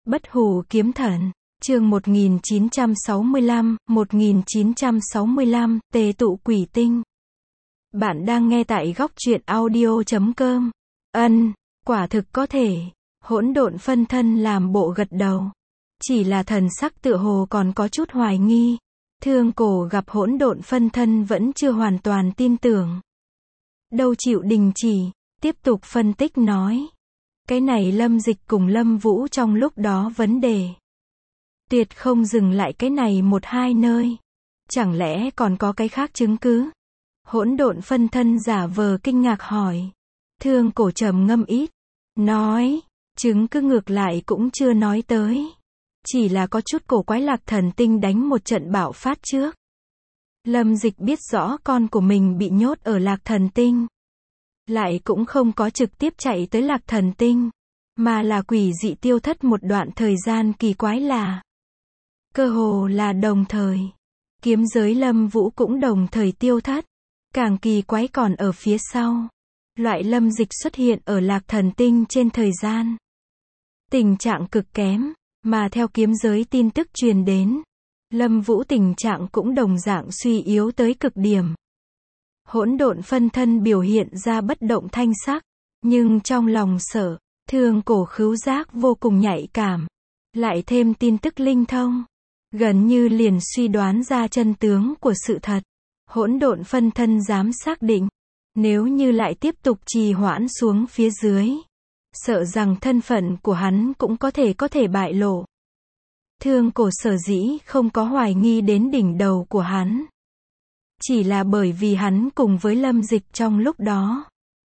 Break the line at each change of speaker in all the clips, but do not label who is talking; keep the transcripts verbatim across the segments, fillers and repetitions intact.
Bất hủ kiếm thần, chương một nghìn chín trăm sáu mươi lăm, một nghìn chín trăm sáu mươi lăm, tề tụ quỷ tinh. Bạn đang nghe tại góc truyện audio chấm com. Ân, quả thực có thể. Hỗn độn phân thân làm bộ gật đầu. Chỉ là thần sắc tựa hồ còn có chút hoài nghi. Thương cổ gặp hỗn độn phân thân vẫn chưa hoàn toàn tin tưởng. Đâu chịu đình chỉ, tiếp tục phân tích nói. Cái này Lâm Dịch cùng Lâm Vũ trong lúc đó vấn đề. Tuyệt không dừng lại cái này một hai nơi. Chẳng lẽ còn có cái khác chứng cứ? Hỗn độn phân thân giả vờ kinh ngạc hỏi. Thương cổ trầm ngâm ít. Nói, chứng cứ ngược lại cũng chưa nói tới. Chỉ là có chút cổ quái Lạc Thần Tinh đánh một trận bạo phát trước. Lâm Dịch biết rõ con của mình bị nhốt ở Lạc Thần Tinh. Lại cũng không có trực tiếp chạy tới Lạc Thần Tinh. Mà là quỷ dị tiêu thất một đoạn thời gian kỳ quái là. Cơ hồ là đồng thời. Kiếm giới Lâm Vũ cũng đồng thời tiêu thất. Càng kỳ quái còn ở phía sau. Loại Lâm Dịch xuất hiện ở Lạc Thần Tinh trên thời gian. Tình trạng cực kém. Mà theo kiếm giới tin tức truyền đến. Lâm Vũ tình trạng cũng đồng dạng suy yếu tới cực điểm. Hỗn độn phân thân biểu hiện ra bất động thanh sắc. Nhưng trong lòng sợ, thương cổ khứu giác vô cùng nhạy cảm. Lại thêm tin tức linh thông. Gần như liền suy đoán ra chân tướng của sự thật. Hỗn độn phân thân dám xác định. Nếu như lại tiếp tục trì hoãn xuống phía dưới. Sợ rằng thân phận của hắn cũng có thể có thể bại lộ. Thương cổ sở dĩ không có hoài nghi đến đỉnh đầu của hắn. Chỉ là bởi vì hắn cùng với Lâm Dịch trong lúc đó.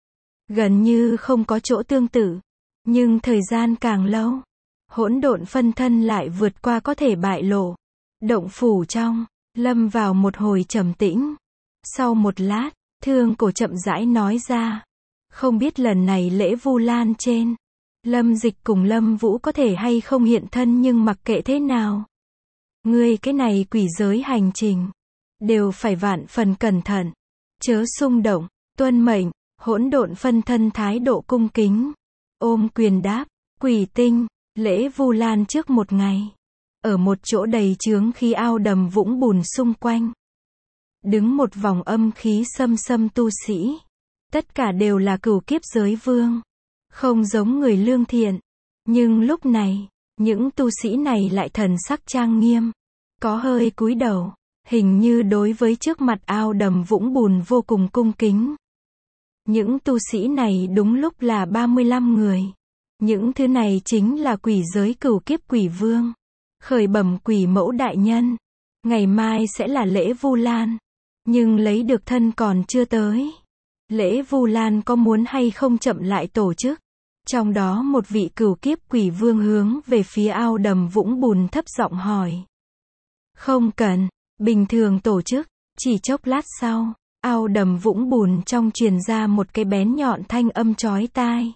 Gần như không có chỗ tương tự. Nhưng thời gian càng lâu. Hỗn độn phân thân lại vượt qua có thể bại lộ. Động phủ trong, lâm vào một hồi trầm tĩnh. Sau một lát, thương cổ chậm rãi nói ra. Không biết lần này lễ Vu Lan trên. Lâm Dịch cùng Lâm Vũ có thể hay không hiện thân nhưng mặc kệ thế nào. Ngươi cái này quỷ giới hành trình. Đều phải vạn phần cẩn thận. Chớ xung động, tuân mệnh, hỗn độn phân thân thái độ cung kính. Ôm quyền đáp, quỷ tinh, lễ Vu Lan trước một ngày. Ở một chỗ đầy chướng khí ao đầm vũng bùn xung quanh. Đứng một vòng âm khí xâm xâm tu sĩ. Tất cả đều là cửu kiếp giới vương. Không giống người lương thiện. Nhưng lúc này, những tu sĩ này lại thần sắc trang nghiêm. Có hơi cúi đầu. Hình như đối với trước mặt ao đầm vũng bùn vô cùng cung kính. Những tu sĩ này đúng lúc là ba mươi lăm người. Những thứ này chính là quỷ giới cửu kiếp quỷ vương. Khởi bẩm quỷ mẫu đại nhân. Ngày mai sẽ là lễ Vu Lan. Nhưng lấy được thân còn chưa tới. Lễ Vu Lan có muốn hay không chậm lại tổ chức? Trong đó một vị cửu kiếp quỷ vương hướng về phía ao đầm vũng bùn thấp giọng hỏi. Không cần, bình thường tổ chức. Chỉ chốc lát sau, ao đầm vũng bùn trong truyền ra một cái bén nhọn thanh âm chói tai.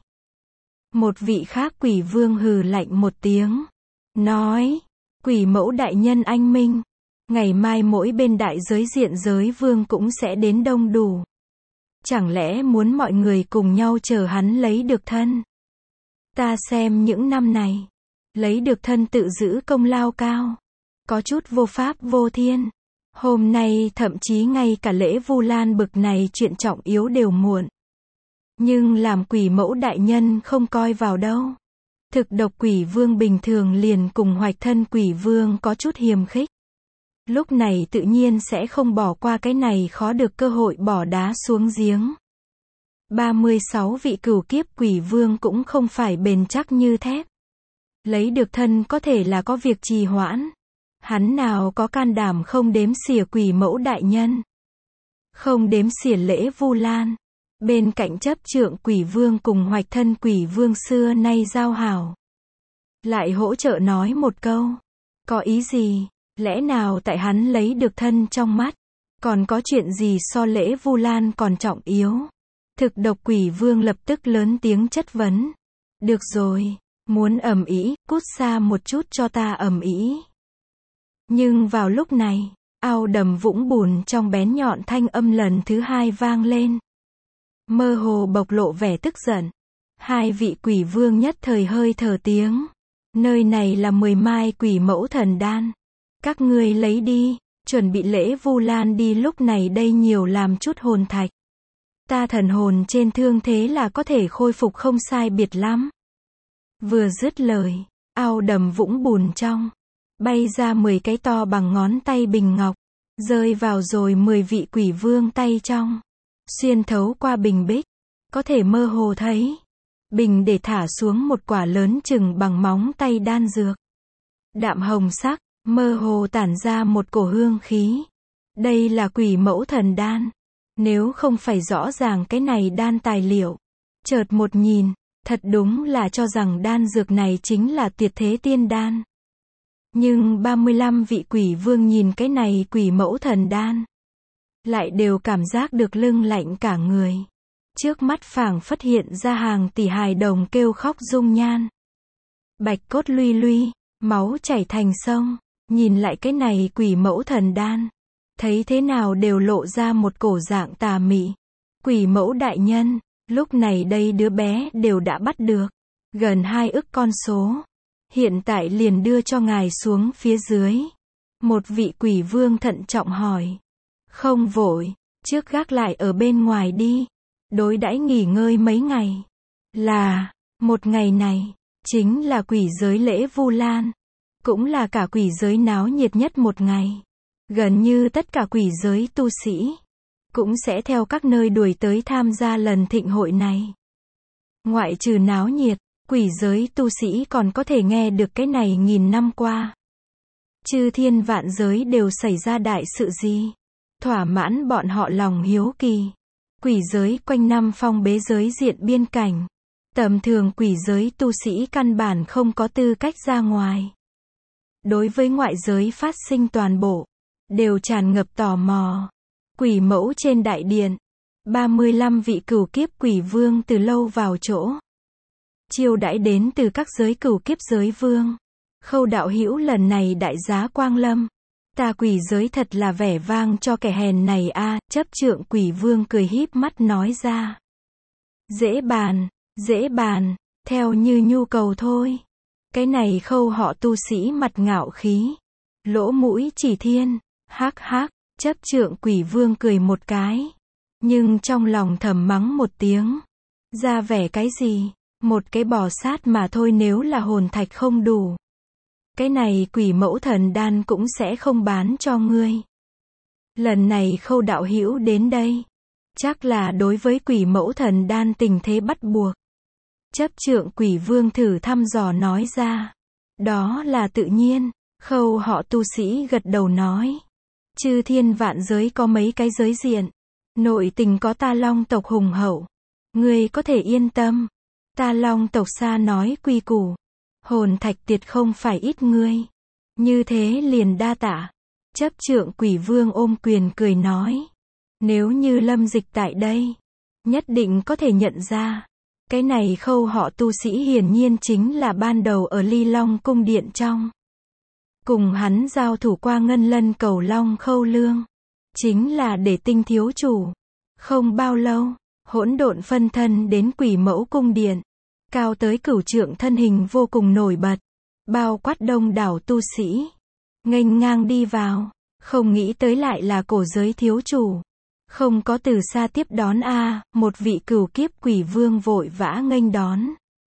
Một vị khác quỷ vương hừ lạnh một tiếng. Nói, quỷ mẫu đại nhân anh minh. Ngày mai mỗi bên đại giới diện giới vương cũng sẽ đến đông đủ. Chẳng lẽ muốn mọi người cùng nhau chờ hắn lấy được thân? Ta xem những năm này. Lấy được thân tự giữ công lao cao. Có chút vô pháp vô thiên. Hôm nay thậm chí ngay cả lễ Vu Lan bực này chuyện trọng yếu đều muộn. Nhưng làm quỷ mẫu đại nhân không coi vào đâu. Thực độc quỷ vương bình thường liền cùng hoạch thân quỷ vương có chút hiềm khích. Lúc này tự nhiên sẽ không bỏ qua cái này khó được cơ hội bỏ đá xuống giếng. ba mươi sáu vị cửu kiếp quỷ vương cũng không phải bền chắc như thép. Lấy được thân có thể là có việc trì hoãn. Hắn nào có can đảm không đếm xỉa quỷ mẫu đại nhân. Không đếm xỉa lễ Vu Lan. Bên cạnh chấp trượng quỷ vương cùng hoạch thân quỷ vương xưa nay giao hảo. Lại hỗ trợ nói một câu. Có ý gì? Lẽ nào tại hắn lấy được thân trong mắt? Còn có chuyện gì so lễ Vu Lan còn trọng yếu? Thực độc quỷ vương lập tức lớn tiếng chất vấn. Được rồi, muốn ầm ĩ, cút xa một chút cho ta ầm ĩ. Nhưng vào lúc này, ao đầm vũng bùn trong bén nhọn thanh âm lần thứ hai vang lên. Mơ hồ bộc lộ vẻ tức giận. Hai vị quỷ vương nhất thời hơi thở tiếng. Nơi này là mười mai quỷ mẫu thần đan. Các ngươi lấy đi, chuẩn bị lễ Vu Lan đi, lúc này đây nhiều làm chút hồn thạch. Ta thần hồn trên thương thế là có thể khôi phục không sai biệt lắm. Vừa dứt lời, ao đầm vũng bùn trong, bay ra mười cái to bằng ngón tay bình ngọc, rơi vào rồi mười vị quỷ vương tay trong. Xuyên thấu qua bình bích, có thể mơ hồ thấy bình để thả xuống một quả lớn chừng bằng móng tay đan dược. Đạm hồng sắc, mơ hồ tản ra một cổ hương khí. Đây là quỷ mẫu thần đan. Nếu không phải rõ ràng cái này đan tài liệu, chợt một nhìn, thật đúng là cho rằng đan dược này chính là tuyệt thế tiên đan. Nhưng ba mươi lăm vị quỷ vương nhìn cái này quỷ mẫu thần đan, lại đều cảm giác được lưng lạnh cả người. Trước mắt phảng phất hiện ra hàng tỷ hài đồng kêu khóc dung nhan. Bạch cốt luy luy, máu chảy thành sông, nhìn lại cái này quỷ mẫu thần đan, thấy thế nào đều lộ ra một cổ dạng tà mị. Quỷ mẫu đại nhân, lúc này đây đứa bé đều đã bắt được, gần hai ức con số. Hiện tại liền đưa cho ngài xuống phía dưới. Một vị quỷ vương thận trọng hỏi. Không vội, trước gác lại ở bên ngoài đi. Đối đãi nghỉ ngơi mấy ngày. Là, một ngày này, chính là quỷ giới lễ Vu Lan. Cũng là cả quỷ giới náo nhiệt nhất một ngày. Gần như tất cả quỷ giới tu sĩ cũng sẽ theo các nơi đuổi tới tham gia lần thịnh hội này. Ngoại trừ náo nhiệt, quỷ giới tu sĩ còn có thể nghe được cái này nghìn năm qua. Chư thiên vạn giới đều xảy ra đại sự gì? Thỏa mãn bọn họ lòng hiếu kỳ. Quỷ giới quanh năm phong bế giới diện biên cảnh. Tầm thường quỷ giới tu sĩ căn bản không có tư cách ra ngoài. Đối với ngoại giới phát sinh toàn bộ, đều tràn ngập tò mò. Quỷ mẫu trên đại điện, ba mươi lăm vị cửu kiếp quỷ vương từ lâu vào chỗ. Chiêu đãi đến từ các giới cửu kiếp giới vương. Khâu đạo hữu lần này đại giá quang lâm. Ta quỷ giới thật là vẻ vang cho kẻ hèn này a. Chấp trượng quỷ vương cười híp mắt nói ra. Dễ bàn, dễ bàn, theo như nhu cầu thôi. Cái này khâu họ tu sĩ mặt ngạo khí, lỗ mũi chỉ thiên, hắc hắc. Chấp trượng quỷ vương cười một cái, nhưng trong lòng thầm mắng một tiếng. Ra vẻ cái gì? Một cái bò sát mà thôi, nếu là hồn thạch không đủ, cái này quỷ mẫu thần đan cũng sẽ không bán cho ngươi. Lần này khâu đạo hữu đến đây, chắc là đối với quỷ mẫu thần đan tình thế bắt buộc. Chấp trượng quỷ vương thử thăm dò nói ra. Đó là tự nhiên. Khâu họ tu sĩ gật đầu nói. Chư thiên vạn giới có mấy cái giới diện. Nội tình có ta Long tộc hùng hậu. Ngươi có thể yên tâm. Ta Long tộc xa nói quy củ. Hồn thạch tiệt không phải ít ngươi. Như thế liền đa tạ. Chấp trượng quỷ vương ôm quyền cười nói. Nếu như Lâm Dịch tại đây, nhất định có thể nhận ra. Cái này khâu họ tu sĩ hiển nhiên chính là ban đầu ở Ly Long cung điện trong. Cùng hắn giao thủ qua ngân lân cầu long khâu lương. Chính là để tinh thiếu chủ. Không bao lâu, hỗn độn phân thân đến quỷ mẫu cung điện. Cao tới cửu trượng thân hình vô cùng nổi bật. Bao quát đông đảo tu sĩ. Nghênh ngang đi vào. Không nghĩ tới lại là cổ giới thiếu chủ. Không có từ xa tiếp đón a à, một vị cửu kiếp quỷ vương vội vã nghênh đón.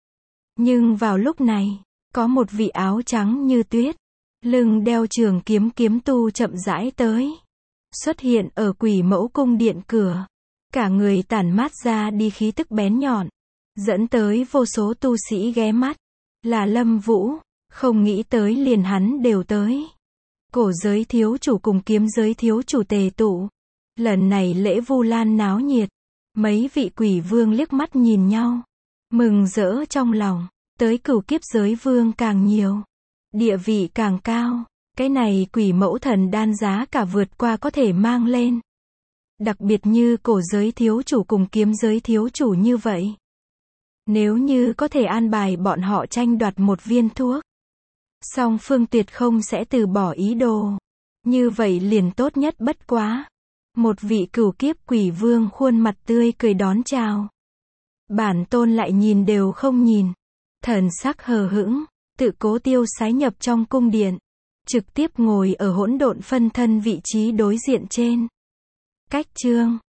Nhưng vào lúc này, có một vị áo trắng như tuyết, lưng đeo trường kiếm kiếm tu chậm rãi tới. Xuất hiện ở quỷ mẫu cung điện cửa. Cả người tản mát ra đi khí tức bén nhọn. Dẫn tới vô số tu sĩ ghé mắt. Là Lâm Vũ, không nghĩ tới liền hắn đều tới. Cổ giới thiếu chủ cùng kiếm giới thiếu chủ tề tụ. Lần này lễ Vu Lan náo nhiệt. Mấy vị quỷ vương liếc mắt nhìn nhau. Mừng rỡ trong lòng. Tới cửu kiếp giới vương càng nhiều. Địa vị càng cao. Cái này quỷ mẫu thần đan giá cả vượt qua có thể mang lên. Đặc biệt như cổ giới thiếu chủ cùng kiếm giới thiếu chủ như vậy. Nếu như có thể an bài bọn họ tranh đoạt một viên thuốc, song phương tuyệt không sẽ từ bỏ ý đồ. Như vậy liền tốt nhất bất quá. Một vị cửu kiếp quỷ vương khuôn mặt tươi cười đón chào. Bản tôn lại nhìn đều không nhìn. Thần sắc hờ hững. Tự cố tiêu sái nhập trong cung điện. Trực tiếp ngồi ở hỗn độn phân thân vị trí đối diện trên. Cách chương